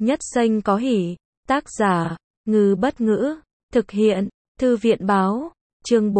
Nhất Xanh có hỉ. Tác giả, Ngư Bất Ngữ. Thực hiện, Thư viện Báo. Chương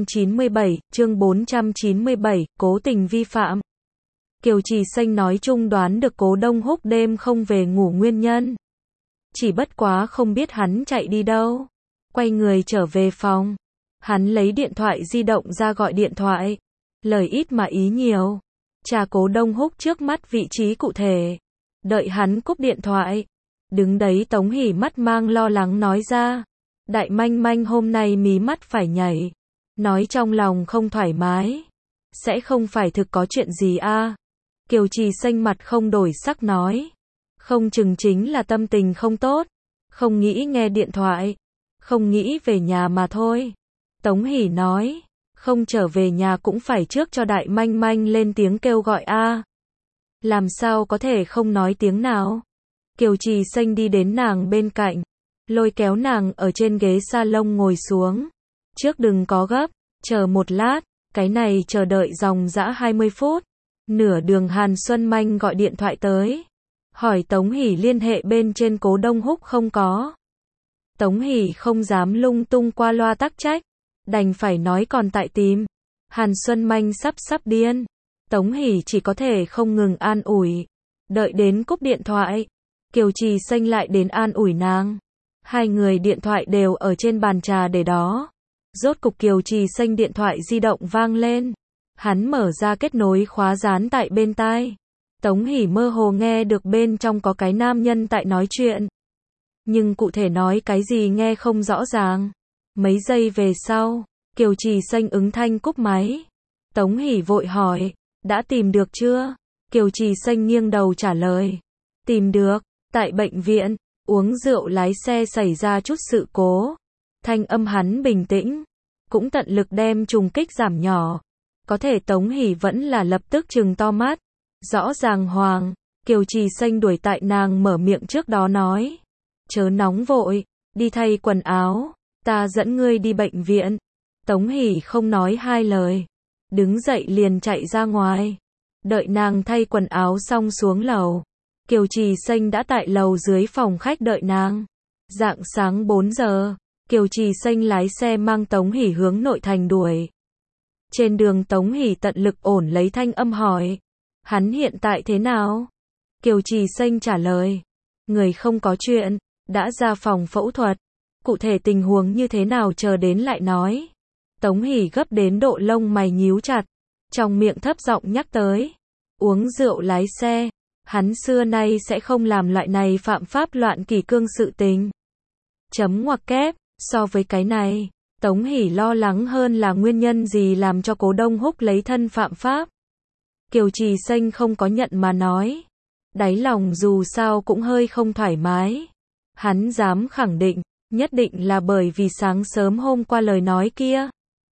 497, cố tình vi phạm. Kiều Trì Xanh nói chung đoán được Cố Đông Húc đêm không về ngủ nguyên nhân. Chỉ bất quá không biết hắn chạy đi đâu. Quay người trở về phòng. Hắn lấy điện thoại di động ra gọi điện thoại. Lời ít mà ý nhiều. Tra Cố Đông Húc trước mắt vị trí cụ thể. Đợi hắn cúp điện thoại. Đứng đấy Tống Hỷ mắt mang lo lắng nói ra. Đại manh manh hôm nay mí mắt phải nhảy. Nói trong lòng không thoải mái. Sẽ không phải thực có chuyện gì a? Kiều Trì Xanh mặt không đổi sắc nói. Không chừng chính là tâm tình không tốt. Không nghĩ nghe điện thoại. Không nghĩ về nhà mà thôi. Tống Hỷ nói. Không trở về nhà cũng phải trước cho đại manh manh lên tiếng kêu gọi a. Làm sao có thể không nói tiếng nào. Kiều Trì Xanh đi đến nàng bên cạnh. Lôi kéo nàng ở trên ghế salon ngồi xuống. Trước đừng có gấp. Chờ một lát. Cái này chờ đợi dòng dã 20 phút. Nửa đường Hàn Xuân Manh gọi điện thoại tới. Hỏi Tống Hỷ liên hệ bên trên Cố Đông Húc không có. Tống Hỷ không dám lung tung qua loa tắc trách. Đành phải nói còn tại tìm. Hàn Xuân Manh sắp điên. Tống Hỷ chỉ có thể không ngừng an ủi. Đợi đến cúp điện thoại. Kiều Trì Xanh lại đến an ủi nàng. Hai người điện thoại đều ở trên bàn trà để đó. Rốt cục Kiều Trì Xanh điện thoại di động vang lên. Hắn mở ra kết nối khóa dán tại bên tai. Tống Hỷ mơ hồ nghe được bên trong có cái nam nhân tại nói chuyện. Nhưng cụ thể nói cái gì nghe không rõ ràng. Mấy giây về sau, Kiều Trì Xanh ứng thanh cúp máy. Tống Hỷ vội hỏi, đã tìm được chưa? Kiều Trì Xanh nghiêng đầu trả lời. Tìm được, tại bệnh viện, uống rượu lái xe xảy ra chút sự cố. Thanh âm hắn bình tĩnh, cũng tận lực đem trùng kích giảm nhỏ. Có thể Tống Hỷ vẫn là lập tức trừng to mắt. Rõ ràng hoàng, Kiều Trì Xanh đuổi tại nàng mở miệng trước đó nói. Chớ nóng vội, đi thay quần áo, ta dẫn ngươi đi bệnh viện. Tống Hỷ không nói hai lời. Đứng dậy liền chạy ra ngoài. Đợi nàng thay quần áo xong xuống lầu. Kiều Trì Xanh đã tại lầu dưới phòng khách đợi nàng. Rạng sáng 4 giờ, Kiều Trì Xanh lái xe mang Tống Hỷ hướng nội thành đuổi. Trên đường Tống Hỷ tận lực ổn lấy thanh âm hỏi. Hắn hiện tại thế nào? Kiều Trì Xanh trả lời. Người không có chuyện, đã ra phòng phẫu thuật. Cụ thể tình huống như thế nào chờ đến lại nói. Tống Hỷ gấp đến độ lông mày nhíu chặt. Trong miệng thấp giọng nhắc tới. Uống rượu lái xe. Hắn xưa nay sẽ không làm loại này phạm pháp loạn kỷ cương sự tình. Chấm ngoặc kép, so với cái này. Tống Hỷ lo lắng hơn là nguyên nhân gì làm cho Cố Đông Húc lấy thân phạm pháp. Kiều Trì Xanh không có nhận mà nói. Đáy lòng dù sao cũng hơi không thoải mái. Hắn dám khẳng định, nhất định là bởi vì sáng sớm hôm qua lời nói kia.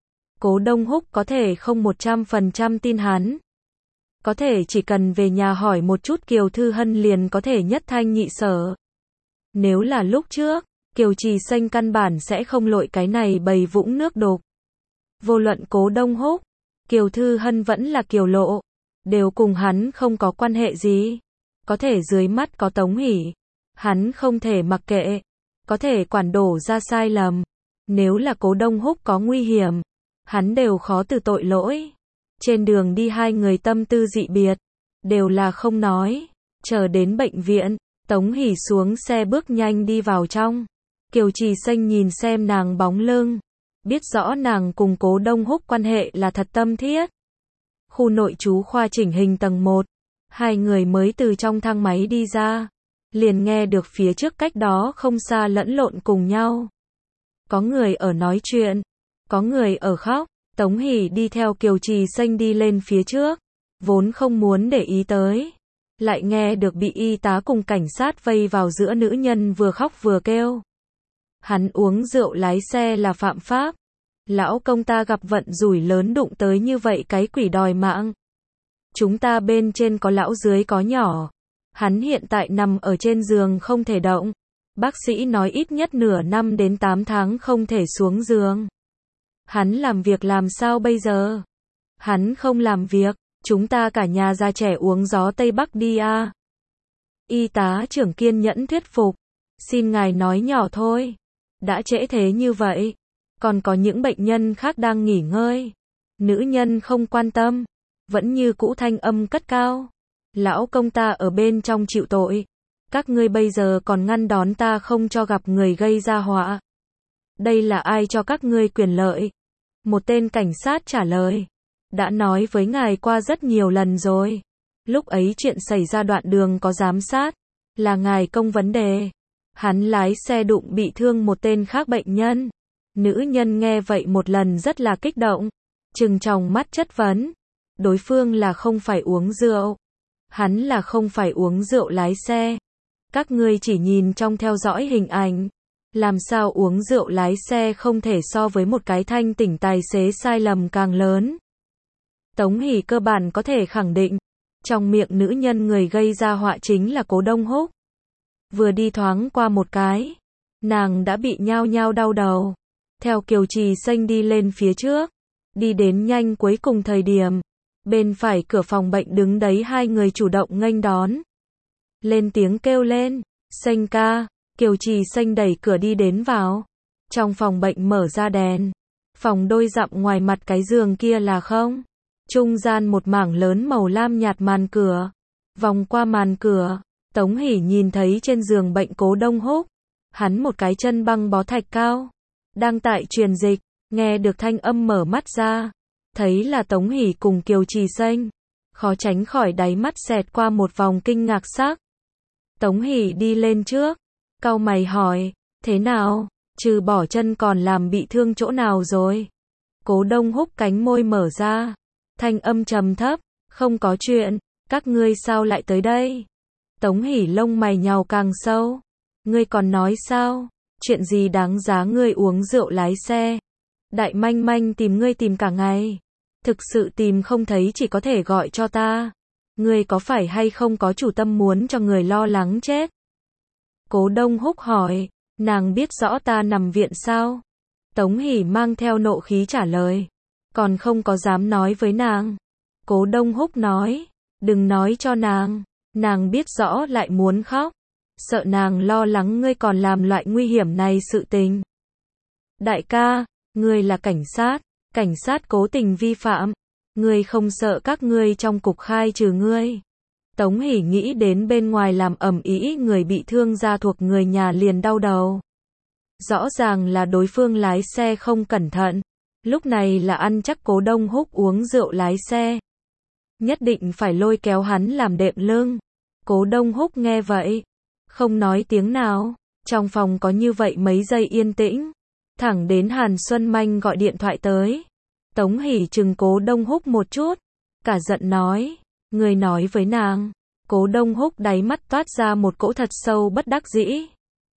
Cố Đông Húc có thể không 100% tin hắn. Có thể chỉ cần về nhà hỏi một chút Kiều Thư Hân liền có thể nhất thanh nhị sở. Nếu là lúc trước, Kiều Trì Xanh căn bản sẽ không lội cái này bầy vũng nước đục. Vô luận Cố Đông Húc, Kiều Thư Hân vẫn là Kiều Lộ, đều cùng hắn không có quan hệ gì. Có thể dưới mắt có Tống Hỷ, hắn không thể mặc kệ, có thể quản đổ ra sai lầm. Nếu là Cố Đông Húc có nguy hiểm, hắn đều khó từ tội lỗi. Trên đường đi hai người tâm tư dị biệt, đều là không nói. Chờ đến bệnh viện, Tống Hỷ xuống xe bước nhanh đi vào trong. Kiều Trì Xanh nhìn xem nàng bóng lưng, biết rõ nàng cùng Cố Đông Húc quan hệ là thật tâm thiết. Khu nội trú khoa chỉnh hình tầng 1, hai người mới từ trong thang máy đi ra, liền nghe được phía trước cách đó không xa lẫn lộn cùng nhau. Có người ở nói chuyện, có người ở khóc. Tống Hỷ đi theo Kiều Trì Xanh đi lên phía trước, vốn không muốn để ý tới. Lại nghe được bị y tá cùng cảnh sát vây vào giữa nữ nhân vừa khóc vừa kêu. Hắn uống rượu lái xe là phạm pháp. Lão công ta gặp vận rủi lớn đụng tới như vậy cái quỷ đòi mạng. Chúng ta bên trên có lão dưới có nhỏ. Hắn hiện tại nằm ở trên giường không thể động. Bác sĩ nói ít nhất nửa năm đến 8 tháng không thể xuống giường. Hắn làm việc làm sao bây giờ? Hắn không làm việc, chúng ta cả nhà già trẻ uống gió Tây Bắc đi a. Y tá trưởng kiên nhẫn thuyết phục. Xin ngài nói nhỏ thôi. Đã trễ thế như vậy. Còn có những bệnh nhân khác đang nghỉ ngơi. Nữ nhân không quan tâm. Vẫn như cũ thanh âm cất cao. Lão công ta ở bên trong chịu tội. Các ngươi bây giờ còn ngăn đón ta không cho gặp người gây ra họa. Đây là ai cho các ngươi quyền lợi? Một tên cảnh sát trả lời. Đã nói với ngài qua rất nhiều lần rồi. Lúc ấy chuyện xảy ra đoạn đường có giám sát. Là ngài công vấn đề. Hắn lái xe đụng bị thương một tên khác bệnh nhân. Nữ nhân nghe vậy một lần rất là kích động. Trừng tròng mắt chất vấn. Đối phương là không phải uống rượu. Hắn là không phải uống rượu lái xe. Các ngươi chỉ nhìn trong theo dõi hình ảnh. Làm sao uống rượu lái xe không thể so với một cái thanh tỉnh tài xế sai lầm càng lớn. Tống Hỷ cơ bản có thể khẳng định. Trong miệng nữ nhân người gây ra họa chính là Cố Đông Húc. Vừa đi thoáng qua một cái. Nàng đã bị nhao nhao đau đầu. Theo Kiều Trì Xanh đi lên phía trước. Đi đến nhanh cuối cùng thời điểm. Bên phải cửa phòng bệnh đứng đấy hai người chủ động nghênh đón. Lên tiếng kêu lên. Xanh ca. Kiều Trì Xanh đẩy cửa đi đến vào. Trong phòng bệnh mở ra đèn. Phòng đôi dặm ngoài mặt cái giường kia là không. Trung gian một mảng lớn màu lam nhạt màn cửa. Vòng qua màn cửa. Tống Hỷ nhìn thấy trên giường bệnh Cố Đông Húc. Hắn một cái chân băng bó thạch cao. Đang tại truyền dịch. Nghe được thanh âm mở mắt ra. Thấy là Tống Hỷ cùng Kiều Trì Xanh. Khó tránh khỏi đáy mắt xẹt qua một vòng kinh ngạc sắc. Tống Hỷ đi lên trước. Cau mày hỏi. Thế nào? Trừ bỏ chân còn làm bị thương chỗ nào rồi? Cố Đông Húc cánh môi mở ra. Thanh âm trầm thấp. Không có chuyện. Các ngươi sao lại tới đây? Tống Hỷ lông mày nhàu càng sâu. Ngươi còn nói sao? Chuyện gì đáng giá ngươi uống rượu lái xe? Đại manh manh tìm ngươi tìm cả ngày. Thực sự tìm không thấy chỉ có thể gọi cho ta. Ngươi có phải hay không có chủ tâm muốn cho người lo lắng chết? Cố Đông Húc hỏi. Nàng biết rõ ta nằm viện sao? Tống Hỷ mang theo nộ khí trả lời. Còn không có dám nói với nàng. Cố Đông Húc nói. Đừng nói cho nàng. Nàng biết rõ lại muốn khóc. Sợ nàng lo lắng ngươi còn làm loại nguy hiểm này sự tình. Đại ca, ngươi là cảnh sát cố tình vi phạm. Ngươi không sợ các ngươi trong cục khai trừ ngươi. Tống Hỷ nghĩ đến bên ngoài làm ầm ĩ người bị thương ra thuộc người nhà liền đau đầu. Rõ ràng là đối phương lái xe không cẩn thận. Lúc này là ăn chắc Cố Đông Húc uống rượu lái xe. Nhất định phải lôi kéo hắn làm đệm lưng. Cố Đông Húc nghe vậy. Không nói tiếng nào. Trong phòng có như vậy mấy giây yên tĩnh. Thẳng đến Hàn Xuân Manh gọi điện thoại tới. Tống Hỷ chừng Cố Đông Húc một chút. Cả giận nói. Người nói với nàng. Cố Đông Húc đáy mắt toát ra một cỗ thật sâu bất đắc dĩ.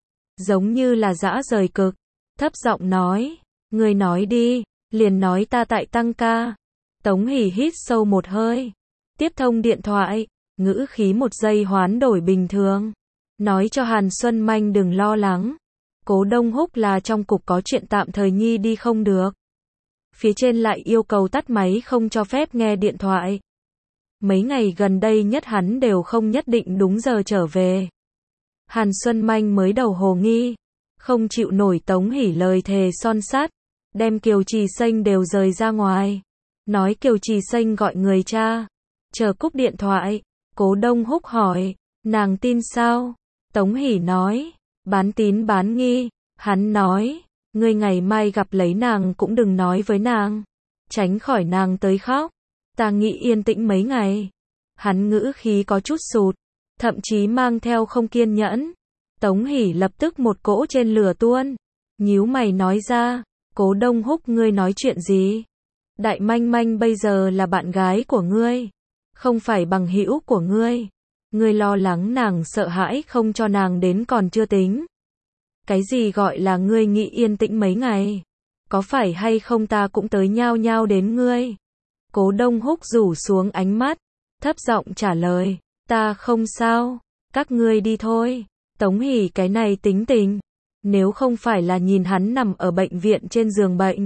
Giống như là dã rời cực. Thấp giọng nói. Người nói đi. Liền nói ta tại tăng ca. Tống Hỷ hít sâu một hơi. Tiếp thông điện thoại. Ngữ khí một giây hoán đổi bình thường. Nói cho Hàn Xuân Manh đừng lo lắng. Cố Đông Húc là trong cục có chuyện tạm thời nhi đi không được. Phía trên lại yêu cầu tắt máy không cho phép nghe điện thoại. Mấy ngày gần đây nhất hắn đều không nhất định đúng giờ trở về. Hàn Xuân Manh mới đầu hồ nghi. Không chịu nổi Tống Hỷ lời thề son sắt. Đem Kiều Trì Xanh đều rời ra ngoài. Nói Kiều Trì Xanh gọi người cha. Chờ cúp điện thoại. Cố Đông Húc hỏi. Nàng tin sao? Tống Hỷ nói. Bán tín bán nghi. Hắn nói. Ngươi ngày mai gặp lấy nàng cũng đừng nói với nàng. Tránh khỏi nàng tới khóc. Ta nghĩ yên tĩnh mấy ngày. Hắn ngữ khí có chút sụt. Thậm chí mang theo không kiên nhẫn. Tống Hỷ lập tức một cỗ trên lửa tuôn. Nhíu mày nói ra. Cố Đông Húc ngươi nói chuyện gì? Đại manh manh bây giờ là bạn gái của ngươi. Không phải bằng hữu của ngươi. Ngươi lo lắng nàng sợ hãi không cho nàng đến còn chưa tính. Cái gì gọi là ngươi nghĩ yên tĩnh mấy ngày? Có phải hay không ta cũng tới nhao nhao đến ngươi? Cố Đông Húc rủ xuống ánh mắt. Thấp giọng trả lời. Ta không sao. Các ngươi đi thôi. Tống Hỷ cái này tính tình. Nếu không phải là nhìn hắn nằm ở bệnh viện trên giường bệnh.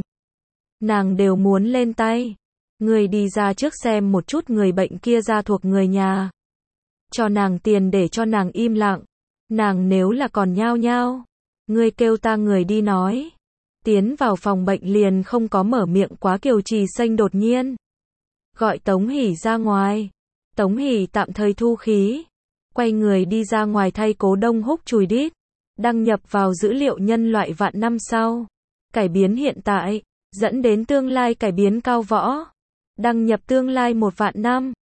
Nàng đều muốn lên tay. Ngươi đi ra trước xem một chút người bệnh kia ra thuộc người nhà. cho nàng tiền để cho nàng im lặng. Nàng nếu là còn nhao nhao, ngươi kêu ta người đi nói. Tiến vào phòng bệnh liền không có mở miệng quá Kiều Trì Xanh đột nhiên gọi Tống Hỷ ra ngoài. Tống Hỷ tạm thời thu khí, quay người đi ra ngoài thay Cố Đông Húc chùi đít, đăng nhập vào dữ liệu nhân loại vạn năm sau, cải biến hiện tại, dẫn đến tương lai cải biến cao võ, đăng nhập tương lai 1 vạn năm.